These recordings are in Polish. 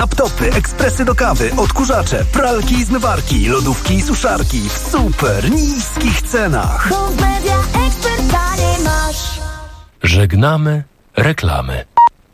laptopy, ekspresy do kawy, odkurzacze, pralki i zmywarki, lodówki i suszarki w super niskich cenach. Bo w Media Expert taniej masz. Żegnamy reklamy.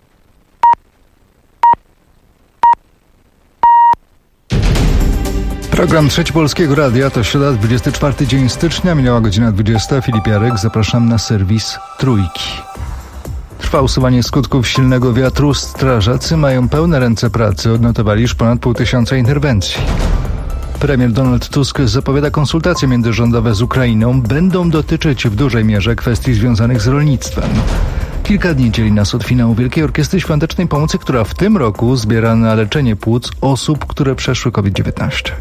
Program Trzeci Polskiego Radia to środa, 24 dzień stycznia, minęła godzina 20. Filip Jarek, zapraszam na serwis Trójki. Trwa usuwanie skutków silnego wiatru. Strażacy mają pełne ręce pracy, odnotowali już ponad 500 interwencji. Premier Donald Tusk zapowiada konsultacje międzyrządowe z Ukrainą. Będą dotyczyć w dużej mierze kwestii związanych z rolnictwem. Kilka dni dzieli nas od finału Wielkiej Orkiestry Świątecznej Pomocy, która w tym roku zbiera na leczenie płuc osób, które przeszły COVID-19.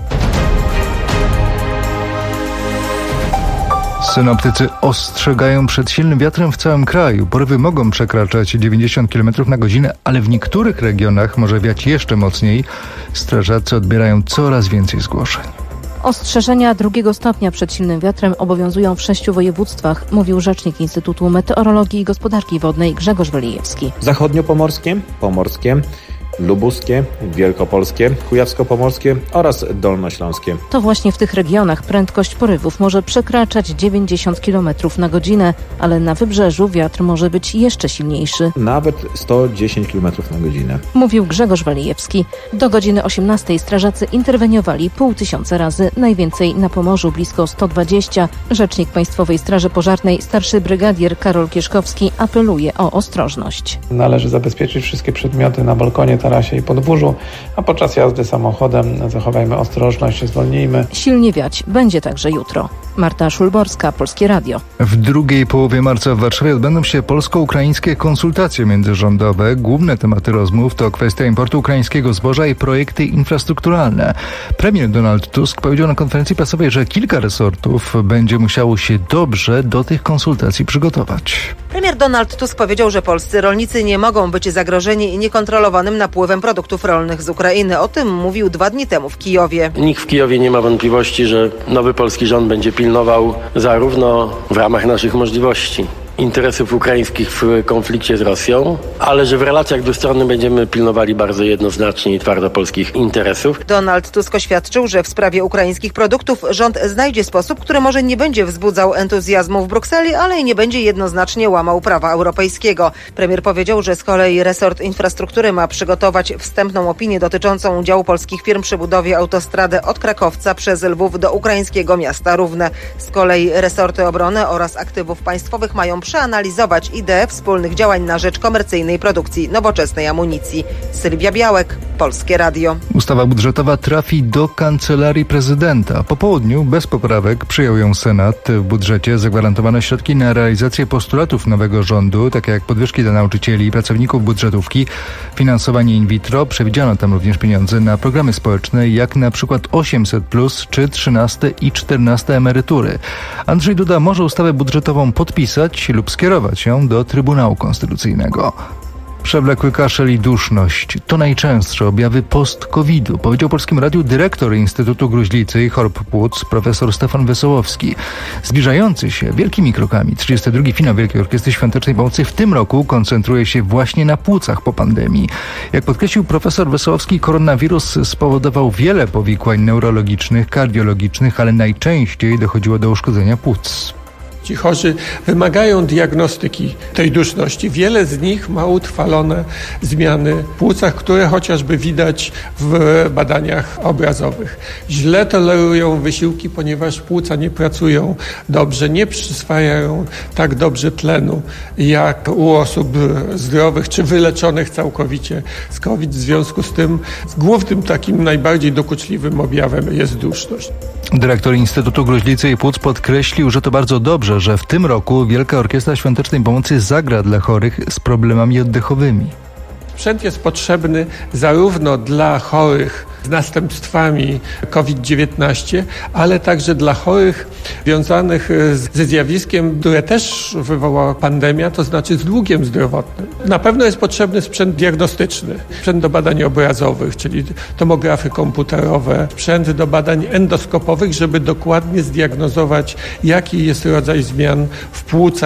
Synoptycy ostrzegają przed silnym wiatrem w całym kraju. Porywy mogą przekraczać 90 km na godzinę, ale w niektórych regionach może wiać jeszcze mocniej. Strażacy odbierają coraz więcej zgłoszeń. Ostrzeżenia 2 stopnia przed silnym wiatrem obowiązują w 6 województwach, mówił rzecznik Instytutu Meteorologii i Gospodarki Wodnej Grzegorz Walijewski. Zachodniopomorskie, pomorskie, lubuskie, wielkopolskie, kujawsko-pomorskie oraz dolnośląskie. To właśnie w tych regionach prędkość porywów może przekraczać 90 km na godzinę, ale na wybrzeżu wiatr może być jeszcze silniejszy. Nawet 110 km na godzinę. Mówił Grzegorz Walijewski. Do godziny 18 strażacy interweniowali 500 razy, najwięcej na Pomorzu blisko 120. Rzecznik Państwowej Straży Pożarnej, starszy brygadier Karol Kieszkowski apeluje o ostrożność. Należy zabezpieczyć wszystkie przedmioty na balkonie, tarasie i podwórzu, a podczas jazdy samochodem zachowajmy ostrożność, zwolnijmy. Silnie wiać będzie także jutro. Marta Szulborska, Polskie Radio. W drugiej połowie marca w Warszawie odbędą się polsko-ukraińskie konsultacje międzyrządowe. Główne tematy rozmów to kwestia importu ukraińskiego zboża i projekty infrastrukturalne. Premier Donald Tusk powiedział na konferencji prasowej, że kilka resortów będzie musiało się dobrze do tych konsultacji przygotować. Premier Donald Tusk powiedział, że polscy rolnicy nie mogą być zagrożeni niekontrolowanym napływem produktów rolnych z Ukrainy. O tym mówił 2 dni temu w Kijowie. Nikt w Kijowie nie ma wątpliwości, że nowy polski rząd będzie pilnował zarówno w ramach naszych możliwości interesów ukraińskich w konflikcie z Rosją, ale że w relacjach dwustronnych będziemy pilnowali bardzo jednoznacznie i twardo polskich interesów. Donald Tusk oświadczył, że w sprawie ukraińskich produktów rząd znajdzie sposób, który może nie będzie wzbudzał entuzjazmu w Brukseli, ale i nie będzie jednoznacznie łamał prawa europejskiego. Premier powiedział, że z kolei resort infrastruktury ma przygotować wstępną opinię dotyczącą udziału polskich firm przy budowie autostrady od Krakowca przez Lwów do ukraińskiego miasta Równe. Z kolei resorty obrony oraz aktywów państwowych mają przeanalizować ideę wspólnych działań na rzecz komercyjnej produkcji nowoczesnej amunicji. Sylwia Białek, Polskie Radio. Ustawa budżetowa trafi do Kancelarii Prezydenta. Po południu bez poprawek przyjął ją Senat. W budżecie zagwarantowano środki na realizację postulatów nowego rządu, takie jak podwyżki dla nauczycieli i pracowników budżetówki, finansowanie in vitro. Przewidziano tam również pieniądze na programy społeczne, jak na przykład 800+, czy 13 i 14 emerytury. Andrzej Duda może ustawę budżetową podpisać lub skierować ją do Trybunału Konstytucyjnego. Przewlekły kaszel i duszność to najczęstsze objawy post-COVID-u, powiedział Polskim Radiu dyrektor Instytutu Gruźlicy i Chorób Płuc profesor Stefan Wesołowski. Zbliżający się wielkimi krokami 32. finał Wielkiej Orkiestry Świątecznej Pomocy w tym roku koncentruje się właśnie na płucach po pandemii. Jak podkreślił profesor Wesołowski, koronawirus spowodował wiele powikłań neurologicznych, kardiologicznych, ale najczęściej dochodziło do uszkodzenia płuc. Ci chorzy wymagają diagnostyki tej duszności. Wiele z nich ma utrwalone zmiany w płucach, które chociażby widać w badaniach obrazowych. Źle tolerują wysiłki, ponieważ płuca nie pracują dobrze, nie przyswajają tak dobrze tlenu jak u osób zdrowych czy wyleczonych całkowicie z COVID. W związku z tym głównym takim najbardziej dokuczliwym objawem jest duszność. Dyrektor Instytutu Gruźlicy i Płuc podkreślił, że to bardzo dobrze, że w tym roku Wielka Orkiestra Świątecznej Pomocy zagra dla chorych z problemami oddechowymi. Sprzęt jest potrzebny zarówno dla chorych z następstwami COVID-19, ale także dla chorych związanych ze zjawiskiem, które też wywołała pandemia, to znaczy z długiem zdrowotnym. Na pewno jest potrzebny sprzęt diagnostyczny, sprzęt do badań obrazowych, czyli tomografy komputerowe, sprzęt do badań endoskopowych, żeby dokładnie zdiagnozować, jaki jest rodzaj zmian w płucach.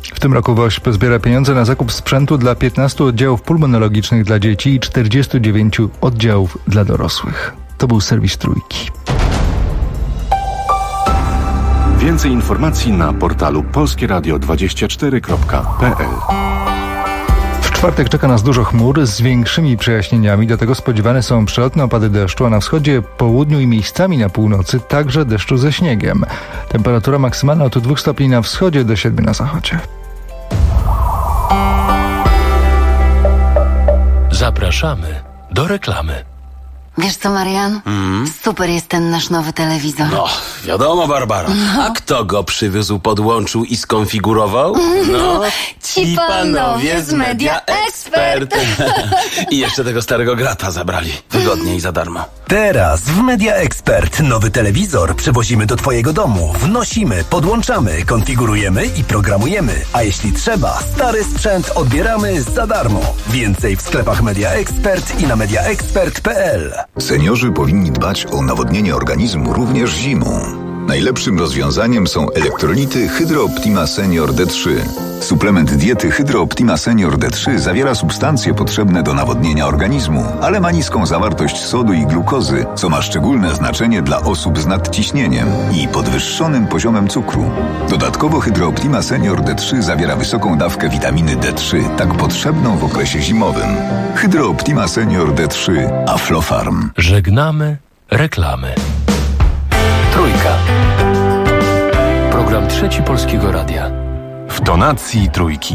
W tym roku WOŚP zbiera pieniądze na zakup sprzętu dla 15 oddziałów pulmonologicznych dla dzieci i 49 oddziałów dla dorosłych. To był serwis Trójki. Więcej informacji na portalu polskieradio24.pl. W czwartek czeka nas dużo chmur z większymi przejaśnieniami, dlatego spodziewane są przelotne opady deszczu, a na wschodzie, południu i miejscami na północy także deszczu ze śniegiem. Temperatura maksymalna od 2 stopni na wschodzie do 7 na zachodzie. Zapraszamy do reklamy. Wiesz co, Marian? Super jest ten nasz nowy telewizor. No, wiadomo, Barbara. A kto go przywiózł, podłączył i skonfigurował? No, ci panowie z Media Expert. I jeszcze tego starego grata zabrali. Wygodnie i za darmo. Teraz w Media Expert nowy telewizor przywozimy do Twojego domu. Wnosimy, podłączamy, konfigurujemy i programujemy. A jeśli trzeba, stary sprzęt odbieramy za darmo. Więcej w sklepach Media Expert i na mediaexpert.pl. Seniorzy powinni dbać o nawodnienie organizmu również zimą. Najlepszym rozwiązaniem są elektrolity Hydro Optima Senior D3. Suplement diety Hydro Optima Senior D3 zawiera substancje potrzebne do nawodnienia organizmu, ale ma niską zawartość sodu i glukozy, co ma szczególne znaczenie dla osób z nadciśnieniem i podwyższonym poziomem cukru. Dodatkowo Hydro Optima Senior D3 zawiera wysoką dawkę witaminy D3, tak potrzebną w okresie zimowym. Hydro Optima Senior D3 Aflofarm. Żegnamy reklamy. Trójka. Program Trzeci Polskiego Radia. W tonacji Trójki.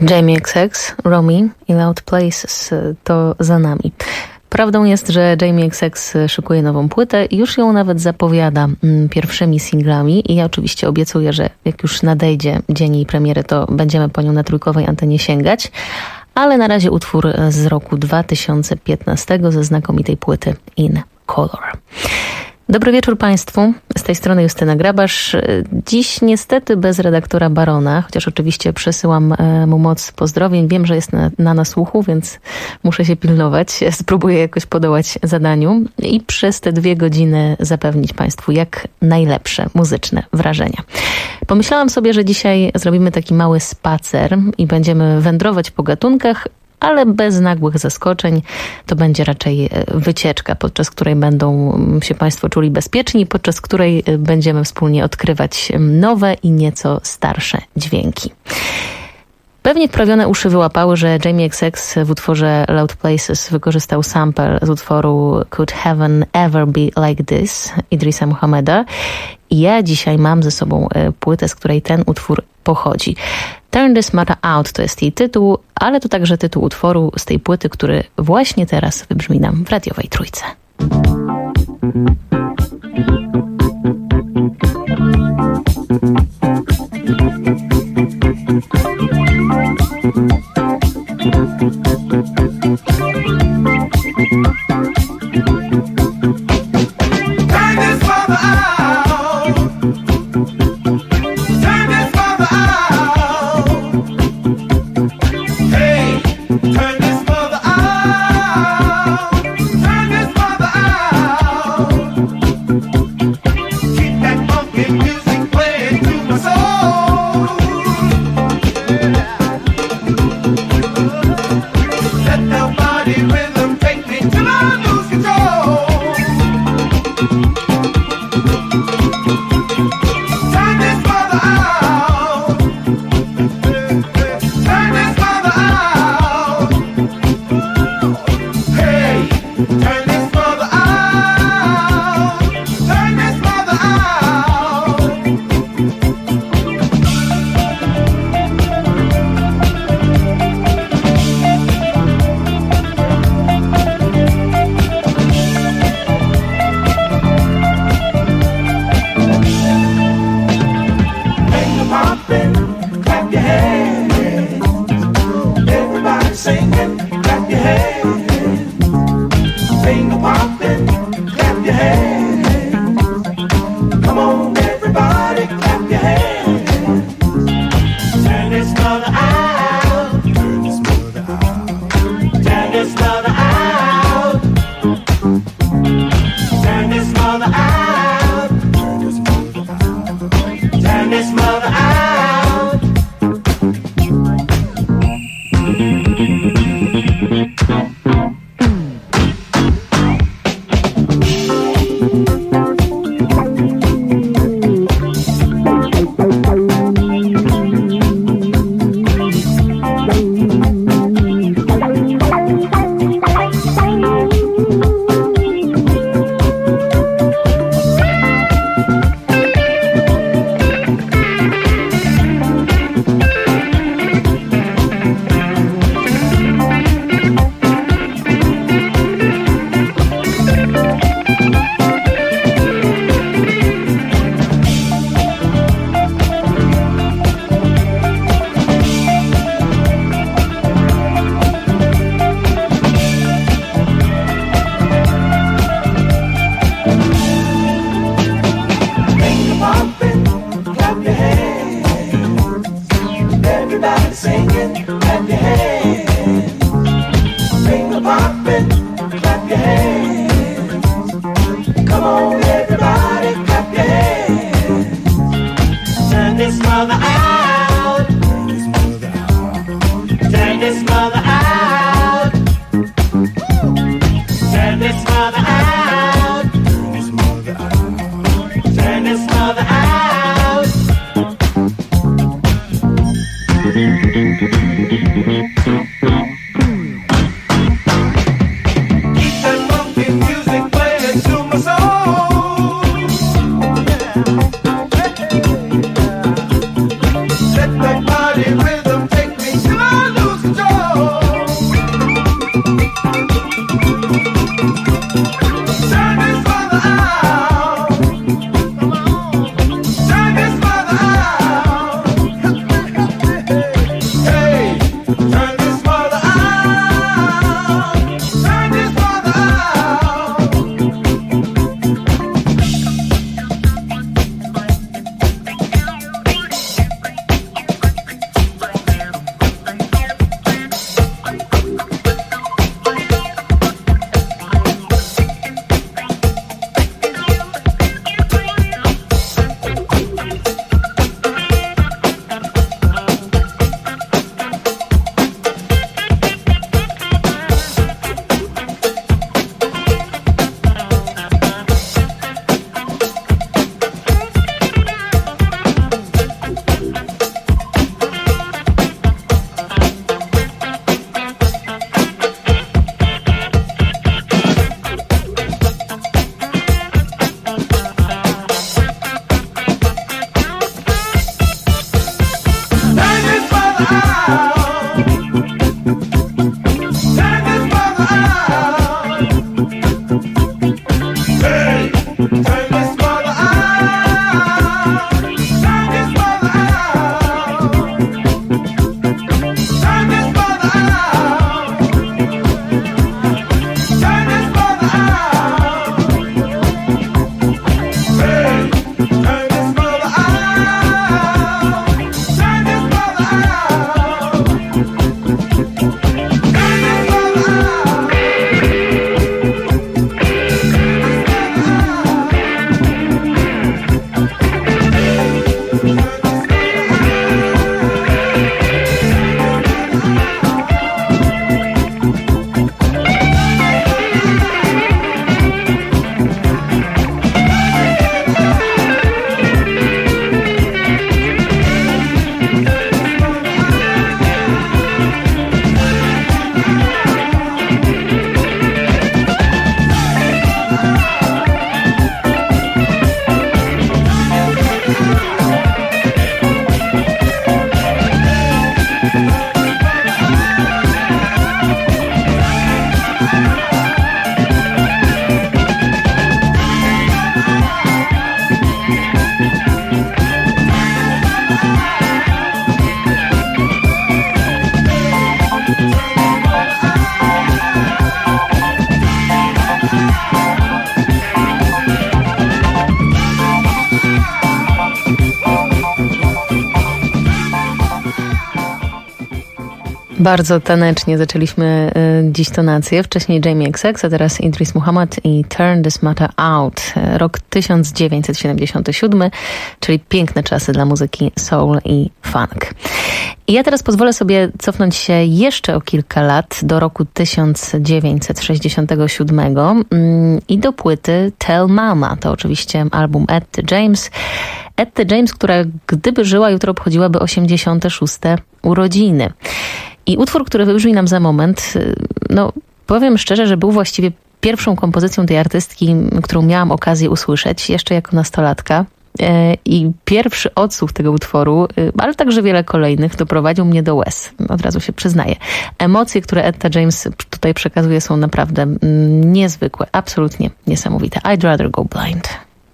Jamie XX, Romy i Loud Places to za nami. Prawdą jest, że Jamie XX szykuje nową płytę i już ją nawet zapowiada pierwszymi singlami i ja oczywiście obiecuję, że jak już nadejdzie dzień jej premiery, to będziemy po nią na trójkowej antenie sięgać. Ale na razie utwór z roku 2015 ze znakomitej płyty In Color. Dobry wieczór Państwu, z tej strony Justyna Grabasz. Dziś niestety bez redaktora Barona, chociaż oczywiście przesyłam mu moc pozdrowień. Wiem, że jest na nasłuchu, więc muszę się pilnować. Spróbuję jakoś podołać zadaniu i przez te 2 godziny zapewnić Państwu jak najlepsze muzyczne wrażenia. Pomyślałam sobie, że dzisiaj zrobimy taki mały spacer i będziemy wędrować po gatunkach, ale bez nagłych zaskoczeń. To będzie raczej wycieczka, podczas której będą się Państwo czuli bezpieczni, podczas której będziemy wspólnie odkrywać nowe i nieco starsze dźwięki. Pewnie wprawione uszy wyłapały, że Jamie XX w utworze Loud Places wykorzystał sample z utworu Could Heaven Ever Be Like This Idrisa Muhammeda. I ja dzisiaj mam ze sobą płytę, z której ten utwór pochodzi. Turn This Matter Out to jest jej tytuł, ale to także tytuł utworu z tej płyty, który właśnie teraz wybrzmi nam w radiowej trójce. Let that body rhythm take me to Bardzo tanecznie zaczęliśmy dziś tonację. Wcześniej Jamie XX, a teraz Idris Muhammad i Turn This Matter Out. Rok 1977, czyli piękne czasy dla muzyki soul i funk. I ja teraz pozwolę sobie cofnąć się jeszcze o kilka lat do roku 1967 i do płyty Tell Mama. To oczywiście album Etty James. Etty James, która gdyby żyła, jutro obchodziłaby 86. urodziny. I utwór, który wybrzmi nam za moment, no powiem szczerze, że był właściwie pierwszą kompozycją tej artystki, którą miałam okazję usłyszeć jeszcze jako nastolatka. I pierwszy odsłuch tego utworu, ale także wiele kolejnych, doprowadził mnie do łez. Od razu się przyznaję. Emocje, które Etta James tutaj przekazuje, są naprawdę niezwykłe. Absolutnie niesamowite. I'd rather go blind.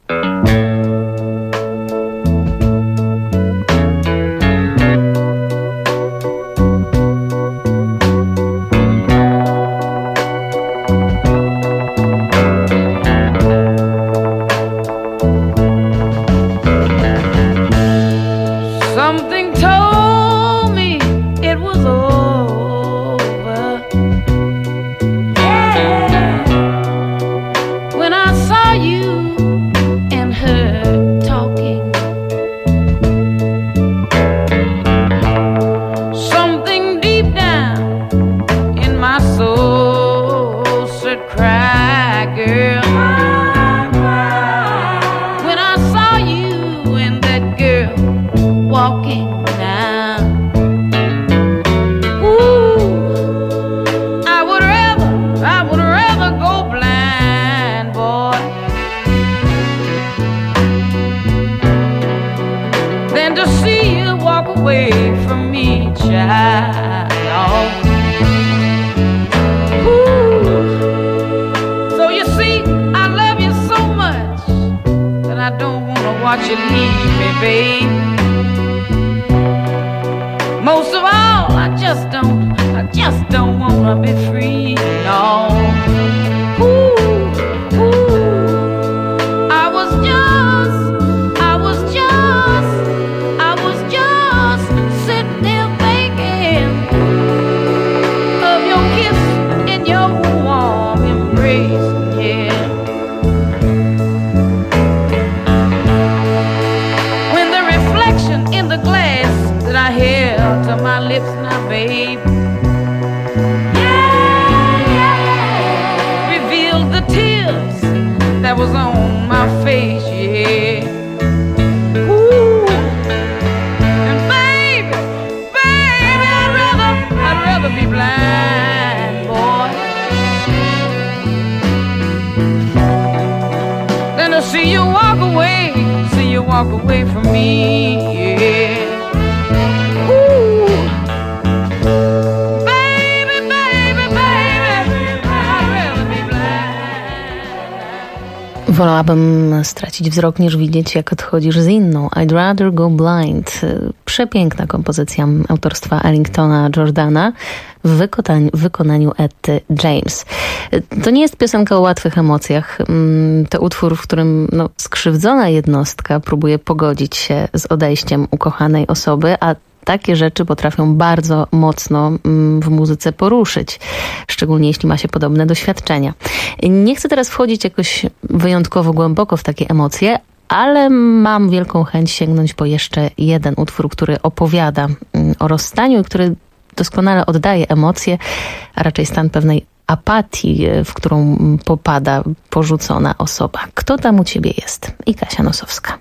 Wolałabym stracić wzrok, niż widzieć, jak odchodzisz z inną. I'd rather go blind. Przepiękna kompozycja autorstwa Ellingtona Jordana w wykonaniu Etty James. To nie jest piosenka o łatwych emocjach. To utwór, w którym skrzywdzona jednostka próbuje pogodzić się z odejściem ukochanej osoby, a takie rzeczy potrafią bardzo mocno w muzyce poruszyć, szczególnie jeśli ma się podobne doświadczenia. Nie chcę teraz wchodzić jakoś wyjątkowo głęboko w takie emocje, ale mam wielką chęć sięgnąć po jeszcze jeden utwór, który opowiada o rozstaniu i który doskonale oddaje emocje, a raczej stan pewnej apatii, w którą popada porzucona osoba. Kto tam u ciebie jest? I Kasia Nosowska.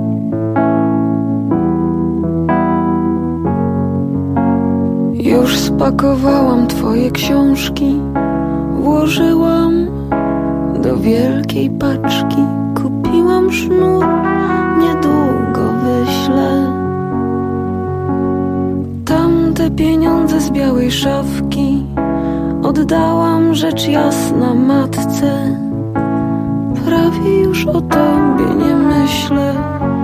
Już Spakowałam twoje książki, włożyłam do wielkiej paczki. Kupiłam sznur, niedługo wyślę. Tamte pieniądze z białej szafki oddałam rzecz jasna matce. Prawie już o tobie nie myślę.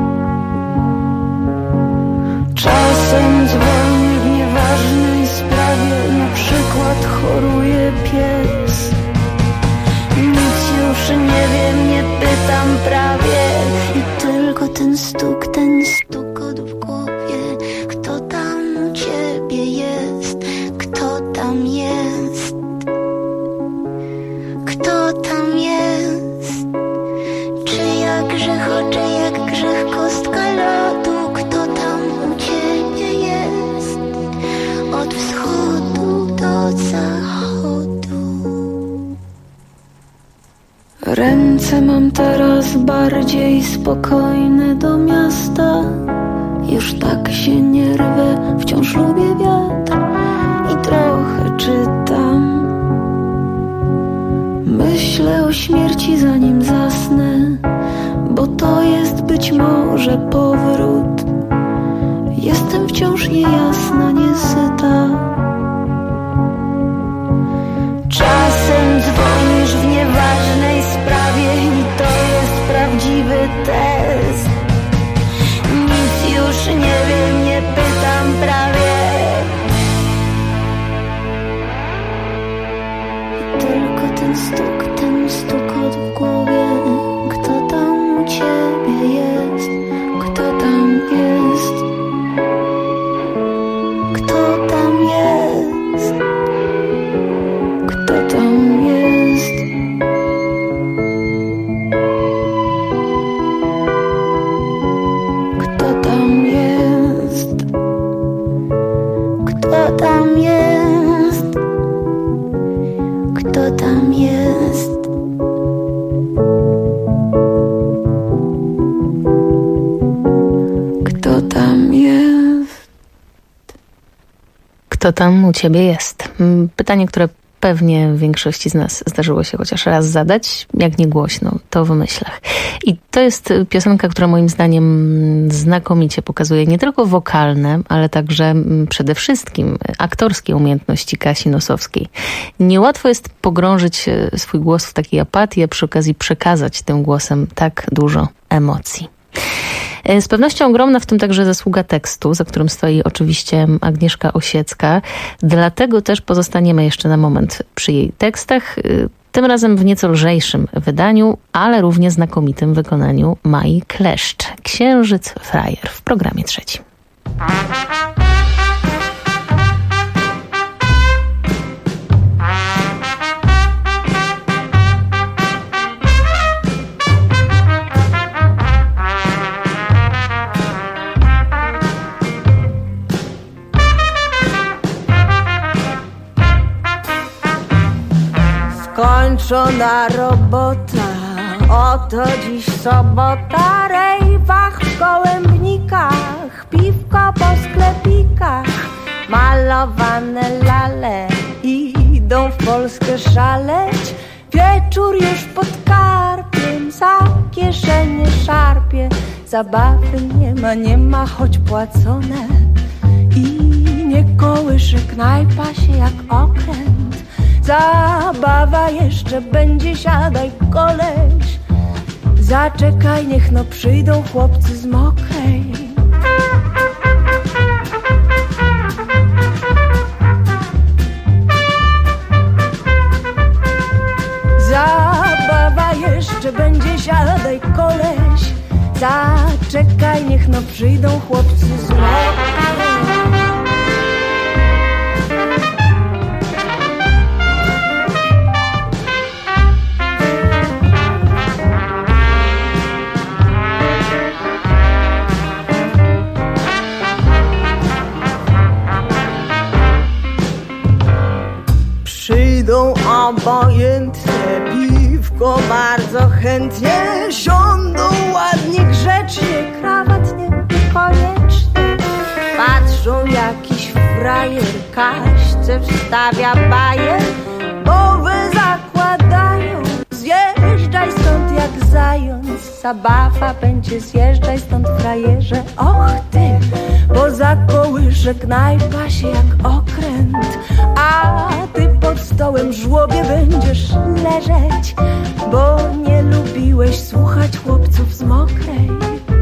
Czasem dzwoni w nieważnej sprawie, na przykład choruje pies. Nic już nie wiem, nie pytam prawie. I tylko ten stuk od w głowie. Kto tam u ciebie jest? Kto tam jest? Kto tam jest? Czyja grzech, jak grzech kostka lodu? Kto tam u ciebie jest? Od wschodu do zachodu. Ręce mam teraz bardziej spokojne do miasta. Już tak się nie rwę, wciąż lubię wiatr i trochę czytam. Myślę o śmierci zanim zasnę, bo to jest być może powrót. Jestem wciąż niejasna, niesyta. Czasem dzwonisz w nieważnej sprawie i to jest prawdziwy test. Nic już nie wiem, nie pytam prawie. I tylko ten stuk od w głowie. Kto tam u ciebie jest? Kto tam jest? Kto tam jest? Kto tam jest? Kto tam jest? Kto tam jest? Kto tam jest? Kto tam jest? Kto tam u ciebie jest? Pytanie, które pewnie większości z nas zdarzyło się chociaż raz zadać, jak nie głośno, to w myślach. I to jest piosenka, która moim zdaniem znakomicie pokazuje nie tylko wokalne, ale także przede wszystkim aktorskie umiejętności Kasi Nosowskiej. Niełatwo jest pogrążyć swój głos w takiej apatii, a przy okazji przekazać tym głosem tak dużo emocji. Z pewnością ogromna w tym także zasługa tekstu, za którym stoi oczywiście Agnieszka Osiecka. Dlatego też pozostaniemy jeszcze na moment przy jej tekstach. Tym razem w nieco lżejszym wydaniu, ale równie znakomitym wykonaniu Mai Kleszcz. Księżyc frajer w programie trzecim. Skończona robota, oto dziś sobota. Rejwach w gołębnikach, piwko po sklepikach. Malowane lale idą w Polskę szaleć. Wieczór już pod karpiem, za kieszenie szarpie. Zabawy nie ma, choć płacone. I nie kołysze knajpa się jak okręt. Zabawa jeszcze będzie, siadaj koleś. Zaczekaj, niech no przyjdą chłopcy z Mokrej. Zabawa jeszcze będzie, siadaj koleś. Zaczekaj, niech no przyjdą chłopcy z Mokrej. Przyjdą obojętnie, piwko bardzo chętnie. Siądą ładnie, grzecznie, krawat niekoniecznie. Patrzą jakiś frajer kaść, chłopcy wstawia bajer, głowy zakładają. Zjeżdżaj stąd jak zając, zabawa będzie, zjeżdżaj stąd frajerze. Och ty, bo zakołysze knajpa się jak okręt, a ty pod stołem żłobie będziesz leżeć, bo nie lubiłeś słuchać chłopców z Mokrej.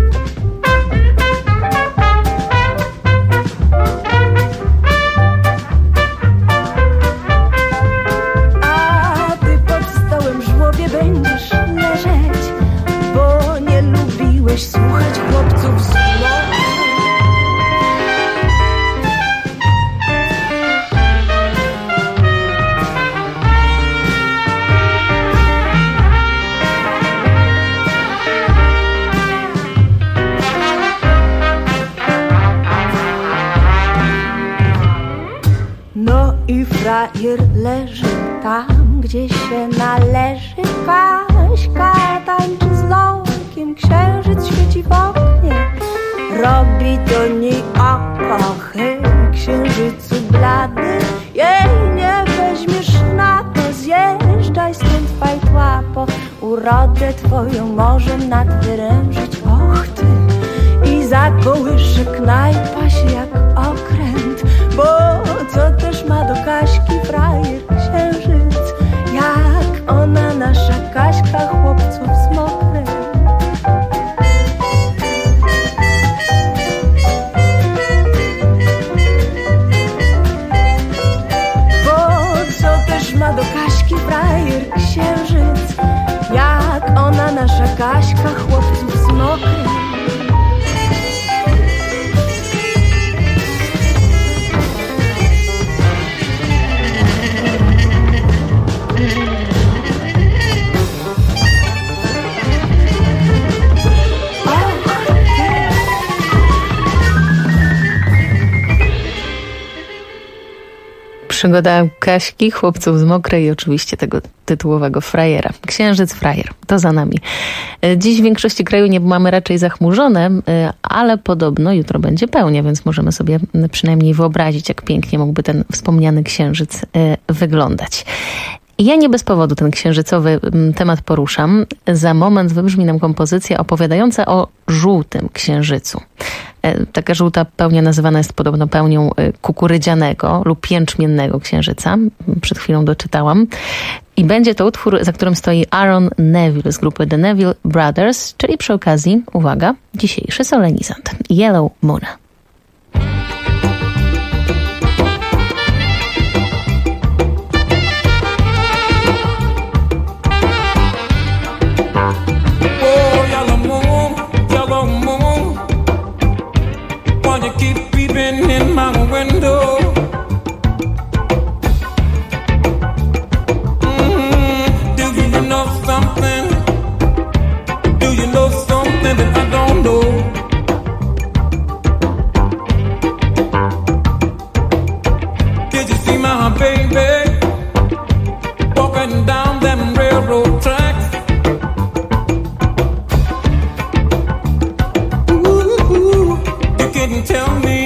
Będziesz leżeć, bo nie lubiłeś słuchać chłopców z No i frajer leży tam, gdzie się należy. Kaśka tańczy z Lolkiem, księżyc świeci w oknie. Robi do niej oko, księżycu blady. Jej nie weźmiesz na to, zjeżdżaj stąd fajtłapo. Urodę twoją może nadwyrężyć, och ty. I zakołysze knajpa się jak okręt, bo co też ma do Kaśki frajer księżyc, jak ona nasza Kaśka chłopców z Mokrej. Bo co też ma do Kaśki frajer księżyc, jak ona nasza Kaśka chłopców z Mokrej. Przygoda Kaśki, chłopców z Mokrej i oczywiście tego tytułowego frajera. Księżyc frajer, to za nami. Dziś w większości kraju niebo mamy raczej zachmurzone, ale podobno jutro będzie pełnia, więc możemy sobie przynajmniej wyobrazić, jak pięknie mógłby ten wspomniany księżyc wyglądać. Ja nie bez powodu ten księżycowy temat poruszam. Za moment wybrzmi nam kompozycja opowiadająca o żółtym księżycu. Taka żółta pełnia nazywana jest podobno pełnią kukurydzianego lub jęczmiennego księżyca. Przed chwilą doczytałam. I będzie to utwór, za którym stoi Aaron Neville z grupy The Neville Brothers, czyli przy okazji, uwaga, dzisiejszy solenizant Yellow Moon. In my window, do you know something? Do you know something that I don't know? Did you see my baby walking down them railroad tracks? Ooh, you couldn't tell me.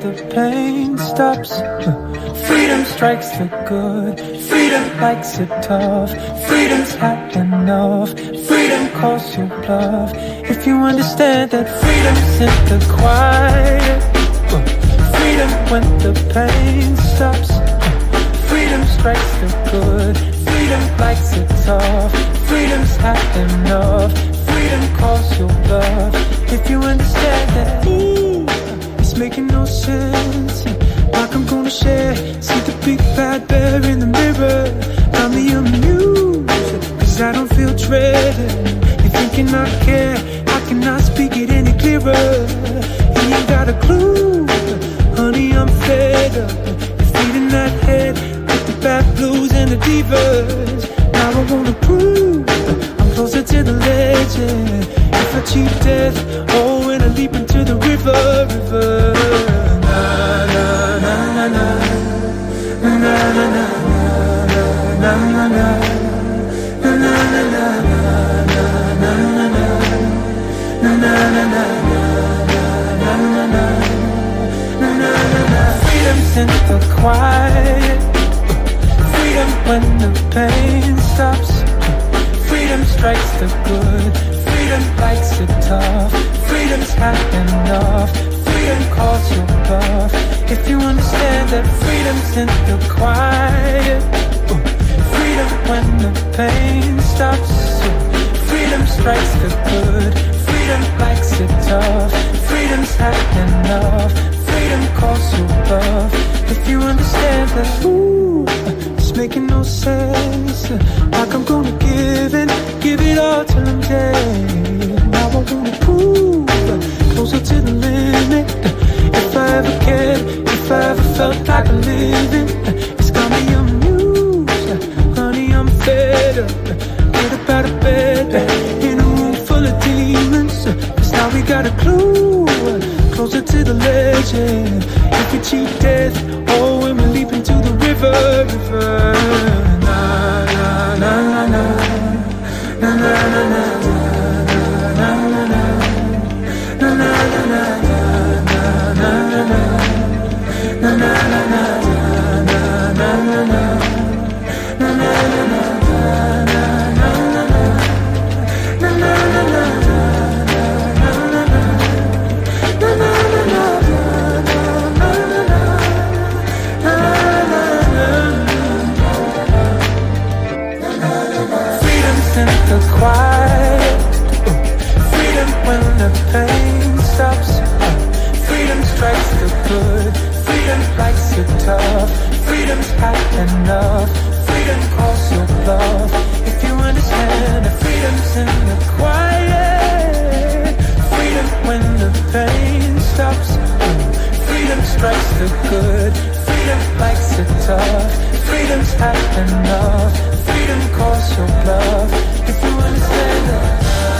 the pain stops. Freedom strikes the good. Freedom likes it tough. Freedom's had enough. Freedom calls your bluff. If you understand that freedom's in the quiet. Freedom when the pain stops. Freedom strikes the good. Freedom likes it tough. Freedom's had enough. Freedom calls your bluff. If you understand that it's making no sense, like I'm gonna share. See the big bad bear in the mirror. Got me amused, cause I don't feel dread. You're thinking I care, I cannot speak it any clearer. You ain't got a clue, honey, I'm fed up. You're feeding that head with the bad blues and the divas. Now I wanna prove I'm closer to the legend. If I cheat death, oh, when I leap into the river. Na na na na na na na na na na na na. Freedom's in the quiet. Freedom when the pain stops. Freedom strikes the good. Freedom likes it tough. Freedom's had enough. Freedom calls your bluff. If you understand that freedom's in the quiet. Freedom when the pain stops. Freedom strikes the good. Freedom likes it tough. Freedom's had enough. Freedom calls your bluff. If you understand that, it's making no sense. Like I'm gonna give it all till I'm dead. Now I wanna prove closer to the limit. If I ever cared, if I ever felt like living, it's got me amused. Honey, I'm fed up. Get up out of bed in a room full of demons. Cause now we got a clue, closer to the legend. If we cheat death, oh, when we leap into the river. Na na na na na na na na na na na na na na quiet. Freedom when the pain stops. Freedom strikes the good. Freedom likes it tough. Freedom's had enough. Freedom calls your bluff. If you understand that freedom's in the quiet. Freedom when the pain stops. Freedom strikes the good. Freedom likes it tough. Freedom's had enough. Freedom calls your bluff. If you understand that.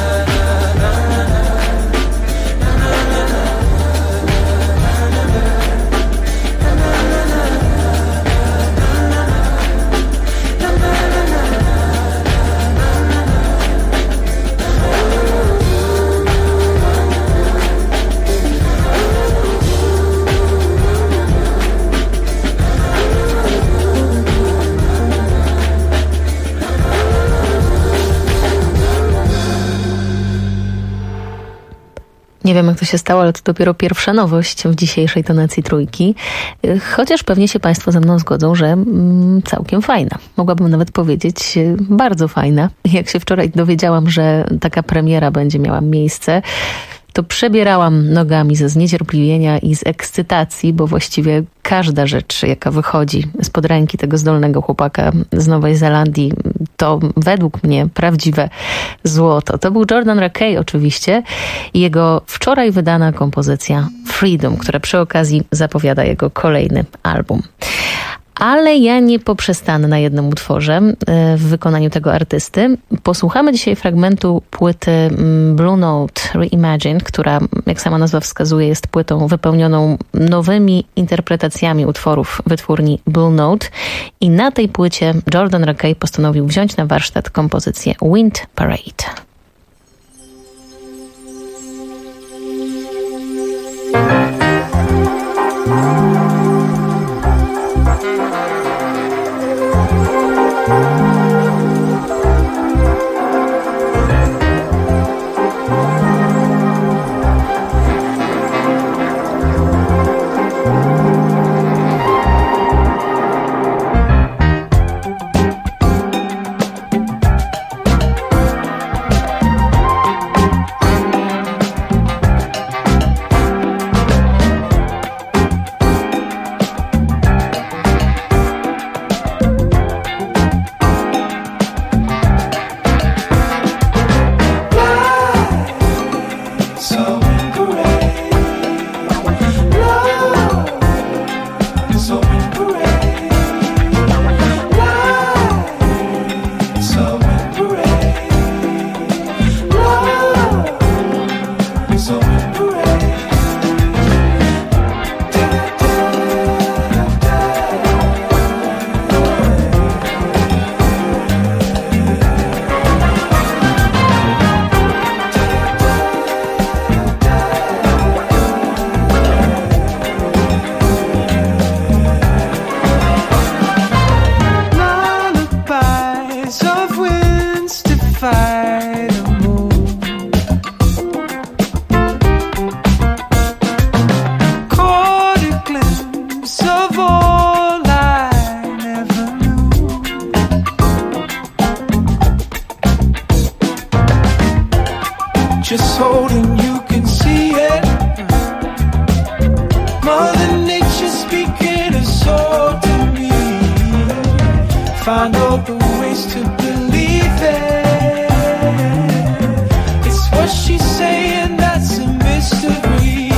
Nie wiem, jak to się stało, ale to dopiero pierwsza nowość w dzisiejszej tonacji trójki. Chociaż pewnie się Państwo ze mną zgodzą, że całkiem fajna. Mogłabym nawet powiedzieć bardzo fajna. Jak się wczoraj dowiedziałam, że taka premiera będzie miała miejsce, to przebierałam nogami ze zniecierpliwienia i z ekscytacji, bo właściwie każda rzecz, jaka wychodzi spod ręki tego zdolnego chłopaka z Nowej Zelandii, to według mnie prawdziwe złoto. To był Jordan Rakei oczywiście i jego wczoraj wydana kompozycja Freedom, która przy okazji zapowiada jego kolejny album. Ale ja nie poprzestanę na jednym utworze w wykonaniu tego artysty. Posłuchamy dzisiaj fragmentu płyty Blue Note Reimagined, która, jak sama nazwa wskazuje, jest płytą wypełnioną nowymi interpretacjami utworów wytwórni Blue Note. I na tej płycie Jordan Rakei postanowił wziąć na warsztat kompozycję Wind Parade. Mother Nature speaking a soul to me. Find all the ways to believe it. It's what she's saying that's a mystery.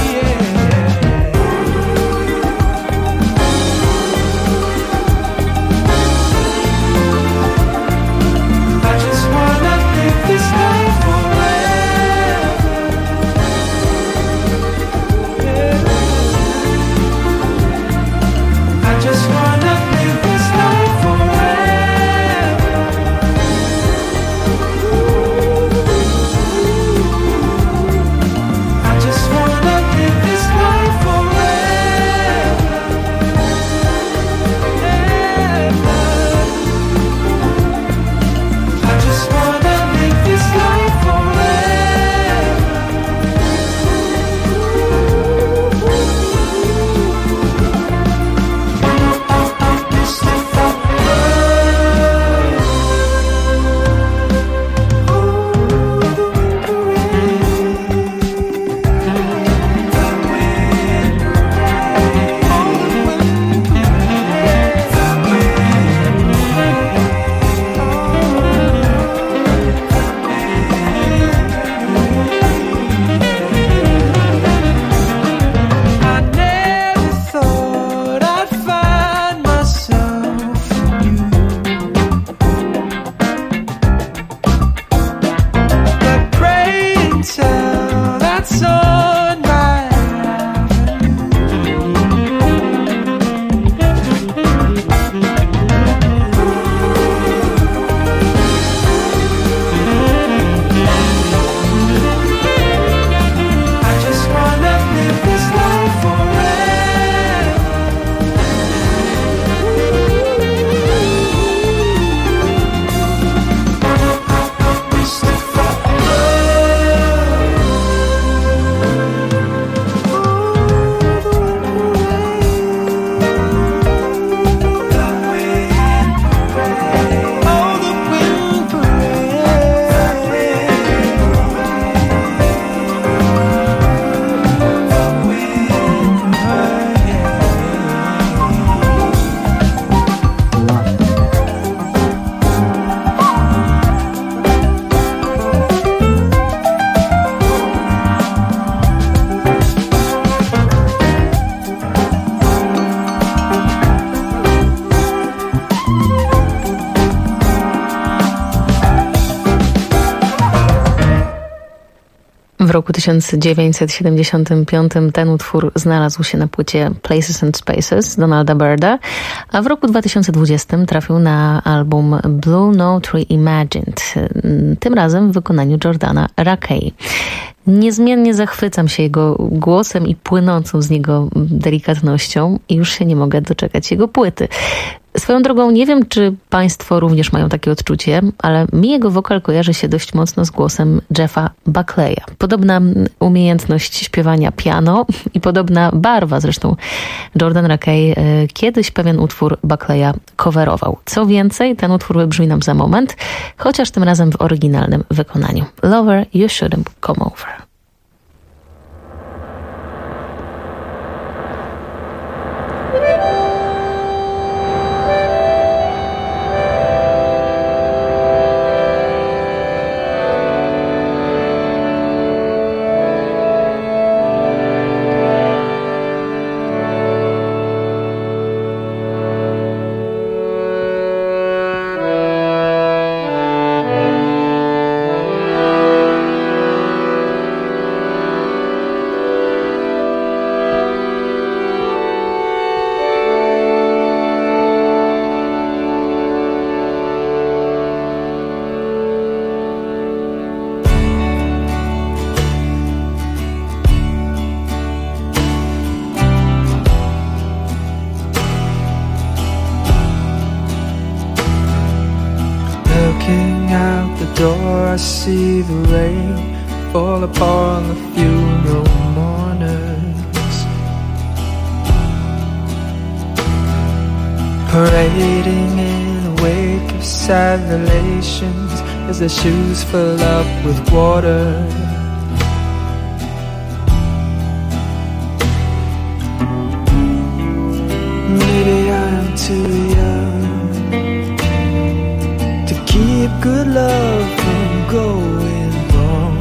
I just wanna live this life forever. I just wanna live this life forever. I just wanna live this life forever. I just wanna live this life forever. I never thought I'd find myself in you. But pray and tell that's on my I just wanna live this life forever. Oh, the wind W roku 1975 ten utwór znalazł się na płycie Places and Spaces Donalda Byrda, a w roku 2020 trafił na album Blue Note Reimagined, tym razem w wykonaniu Jordana Rakei. Niezmiennie zachwycam się jego głosem i płynącą z niego delikatnością i już się nie mogę doczekać jego płyty. Swoją drogą nie wiem, czy Państwo również mają takie odczucie, ale mi jego wokal kojarzy się dość mocno z głosem Jeffa Buckleya. Podobna umiejętność śpiewania piano i podobna barwa. Zresztą Jordan Rakei kiedyś pewien utwór Buckleya coverował. Co więcej, ten utwór wybrzmi nam za moment, chociaż tym razem w oryginalnym wykonaniu. Lover, you shouldn't come over. Looking out the door, I see the rain fall upon the funeral mourners, parading in a wake of sad relations as their shoes fill up with water. good love from going wrong.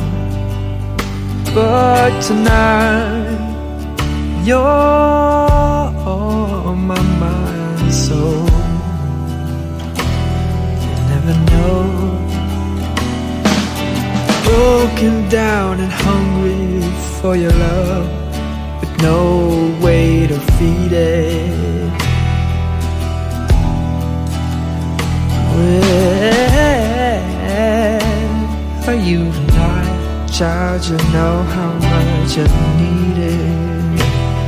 But tonight you're on my mind and soul. You never know. Broken down and hungry for your love, with no way to feed it. Where are you tonight, child? You know how much I need it.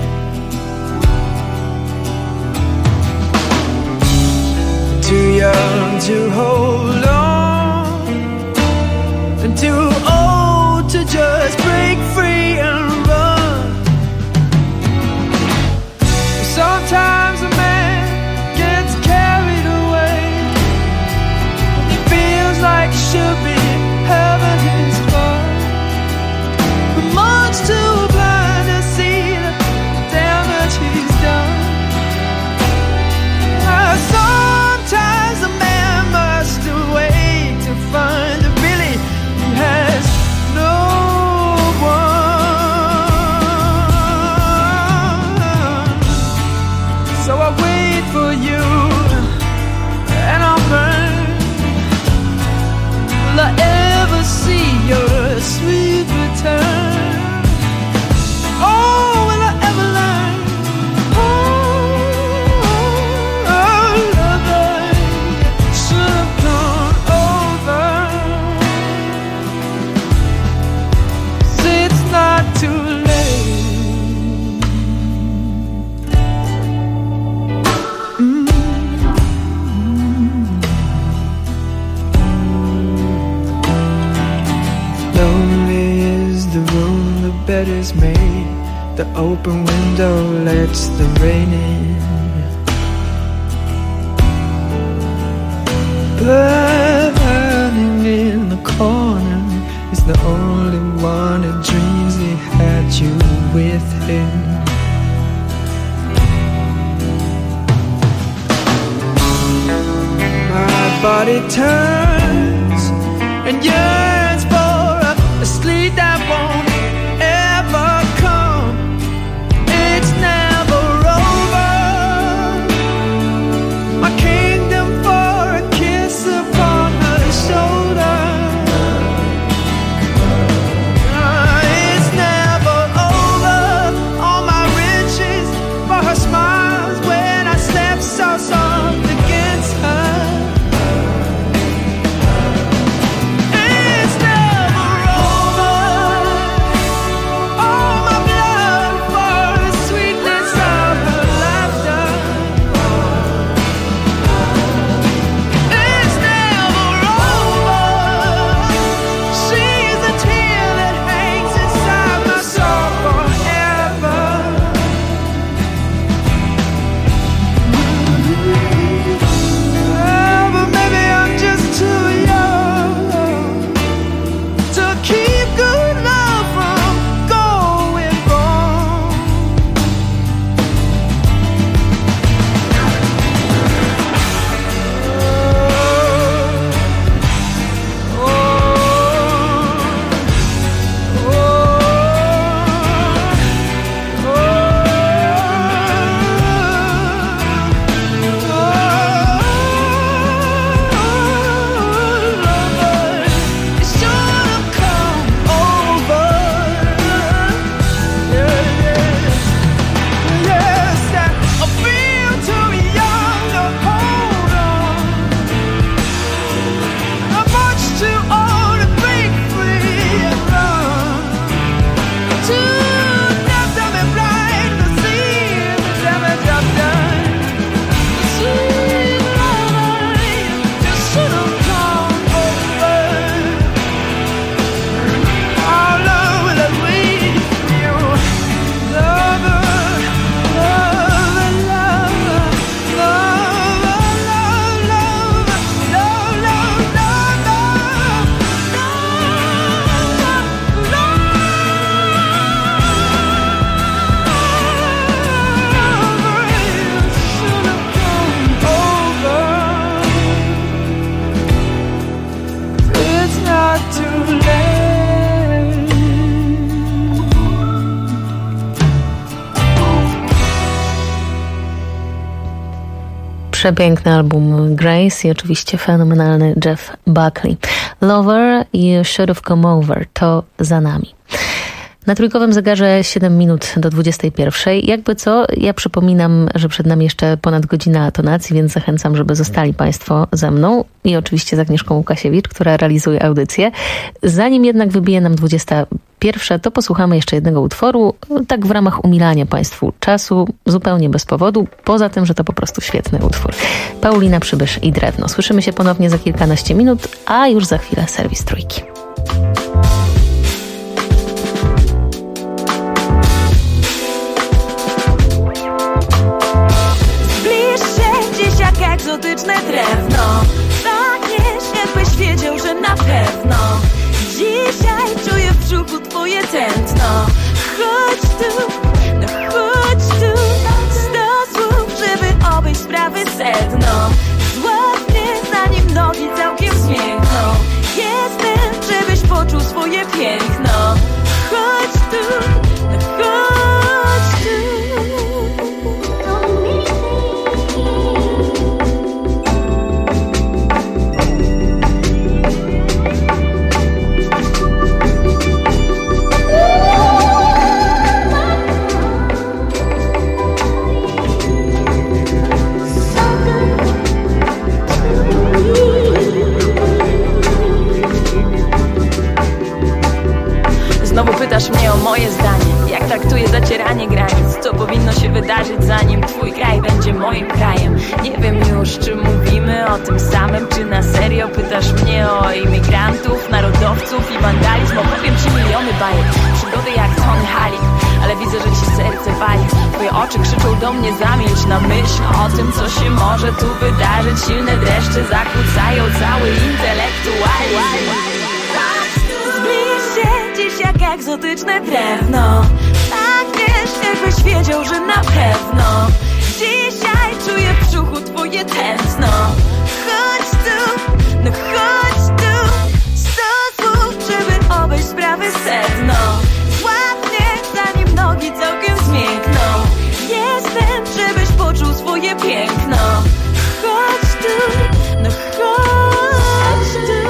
Too young to hold on, and too old to just break free and run. Sometimes a man gets carried away when he feels like he should be having his fun, but much too blind to see the damage he's done. Sometimes a man must wait to find that really he has no one. So I wait for you, and I'll burn. Will I ever see your sweet return? Oh, will I ever learn? Oh, love that should have gone over. 'Cause it's not too late. Lonely is the room the bed is made. The open window lets the rain in. Burning in the corner is the only one who dreams he had you with him. My body turns and yearns for a sleep that won't ever come. It's never over. My kingdom for a kiss upon her shoulder. It's never over. All my riches for her smiles when I slept so soft against her. Przepiękny album Grace i oczywiście fenomenalny Jeff Buckley. Lover i Should Have Come Over to za nami. Na trójkowym zegarze 7 minut do 21. Jakby co, ja przypominam, że przed nami jeszcze ponad godzina tonacji, więc zachęcam, żeby zostali Państwo ze mną i oczywiście z Agnieszką Łukasiewicz, która realizuje audycję. Zanim jednak wybije nam 21, to posłuchamy jeszcze jednego utworu, tak w ramach umilania Państwu czasu, zupełnie bez powodu, poza tym, że to po prostu świetny utwór. Paulina Przybysz i Drewno. Słyszymy się ponownie za kilkanaście minut, a już za chwilę serwis Trójki. Egzotyczne drewno, pachniesz, jakbyś wiedział, że na pewno dzisiaj czuję w brzuchu twoje tętno. Chodź tu, no chodź tu, 100 słów, żeby obejść sprawy sedno. Złap mnie, zanim nogi całkiem zmiękną. Jestem, żebyś poczuł swoje piękno. Chodź tu, no chodź tu. Znowu pytasz mnie o moje zdanie, jak traktuję zacieranie granic, co powinno się wydarzyć, zanim twój kraj będzie moim krajem. Nie wiem już, czy mówimy o tym samym, czy na serio pytasz mnie o imigrantów, narodowców i wandalizm. Opowiem ci miliony bajek, przygody jak Tony Halik, ale widzę, że ci serce wali. Twoje oczy krzyczą do mnie, zamilcz na myśl o tym, co się może tu wydarzyć. Silne dreszcze zakłócają cały intelektualizm. Dziś jak egzotyczne drewno, pachniesz, jakbyś wiedział, że na pewno dzisiaj czuję w brzuchu twoje tętno. Chodź tu, no chodź tu, 100 słów, żeby obejść sprawy sedno. Złap mnie, zanim nogi całkiem zmiękną. Jestem, żebyś poczuł swoje piękno. Chodź tu, no chodź tu.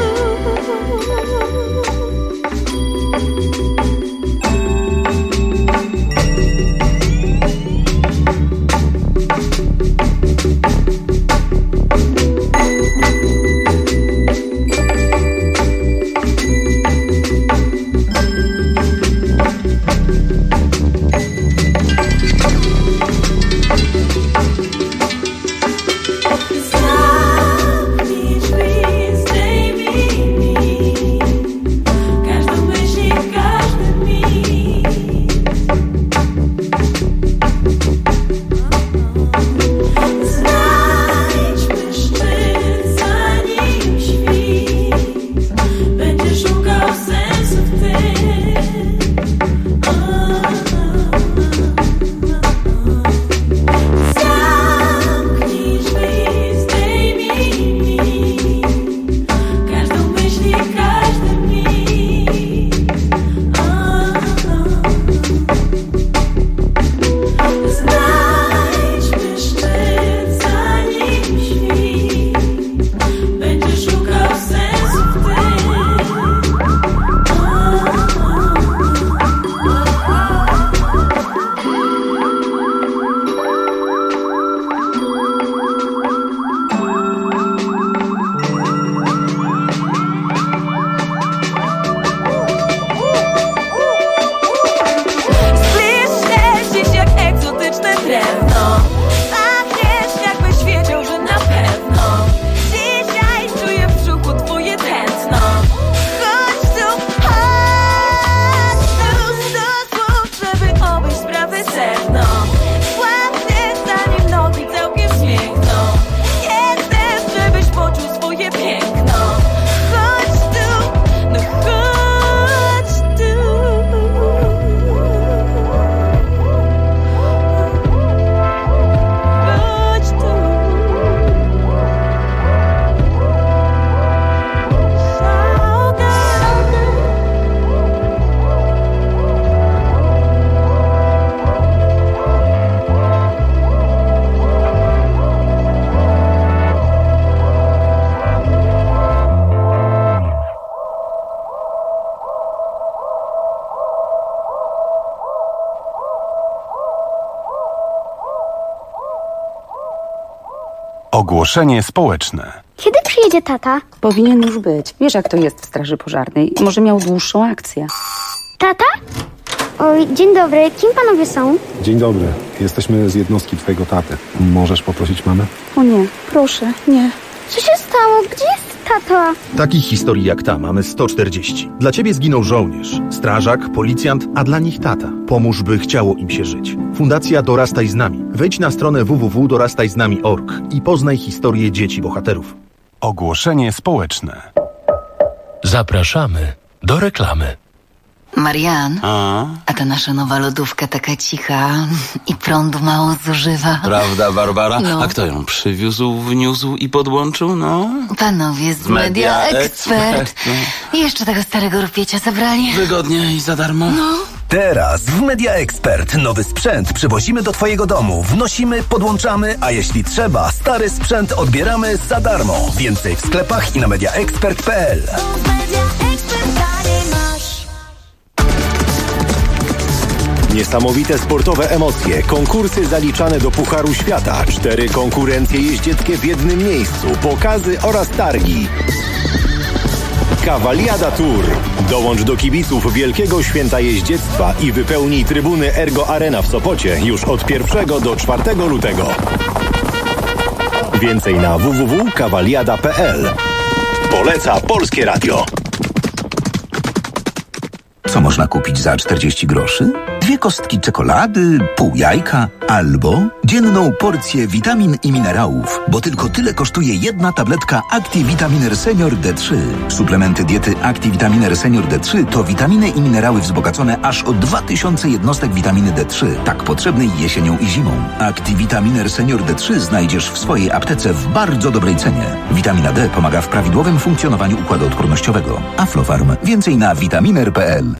Ogłoszenie społeczne. Kiedy przyjedzie tata? Powinien już być. Wiesz, jak to jest w straży pożarnej. Może miał dłuższą akcję. Tata? Oj, dzień dobry. Kim panowie są? Dzień dobry. Jesteśmy z jednostki twojego taty. Możesz poprosić mamę? O nie, proszę, nie. Co się stało? Gdzie jest tata? Takich historii jak ta mamy 140. Dla ciebie zginął żołnierz, strażak, policjant, a dla nich tata. Pomóż, by chciało im się żyć. Fundacja Dorastaj z nami. Wejdź na stronę www.dorastajznami.org i poznaj historię dzieci bohaterów. Ogłoszenie społeczne. Zapraszamy do reklamy. Marian, a ta nasza nowa lodówka taka cicha i prądu mało zużywa. Prawda, Barbara? No. A kto ją przywiózł, wniósł i podłączył? No. Panowie z Media Expert. I jeszcze tego starego rupiecie zabrali. Wygodnie i za darmo. No. Teraz w Media Expert nowy sprzęt przywozimy do twojego domu, wnosimy, podłączamy, a jeśli trzeba, stary sprzęt odbieramy za darmo. Więcej w sklepach i na mediaexpert.pl. Niesamowite sportowe emocje, konkursy zaliczane do Pucharu Świata, 4 konkurencje jeździeckie w jednym miejscu, pokazy oraz targi. Cavaliada Tour. Dołącz do kibiców Wielkiego Święta Jeździectwa i wypełnij trybuny Ergo Arena w Sopocie już od 1 do 4 lutego. Więcej na www.cavaliada.pl. Poleca Polskie Radio. Co można kupić za 40 groszy? 2 kostki czekolady, pół jajka albo dzienną porcję witamin i minerałów, bo tylko tyle kosztuje jedna tabletka Activitaminer Senior D3. Suplementy diety Activitaminer Senior D3 to witaminy i minerały wzbogacone aż o 2000 jednostek witaminy D3, tak potrzebnej jesienią i zimą. Activitaminer Senior D3 znajdziesz w swojej aptece w bardzo dobrej cenie. Witamina D pomaga w prawidłowym funkcjonowaniu układu odpornościowego. Aflofarm. Więcej na vitaminer.pl.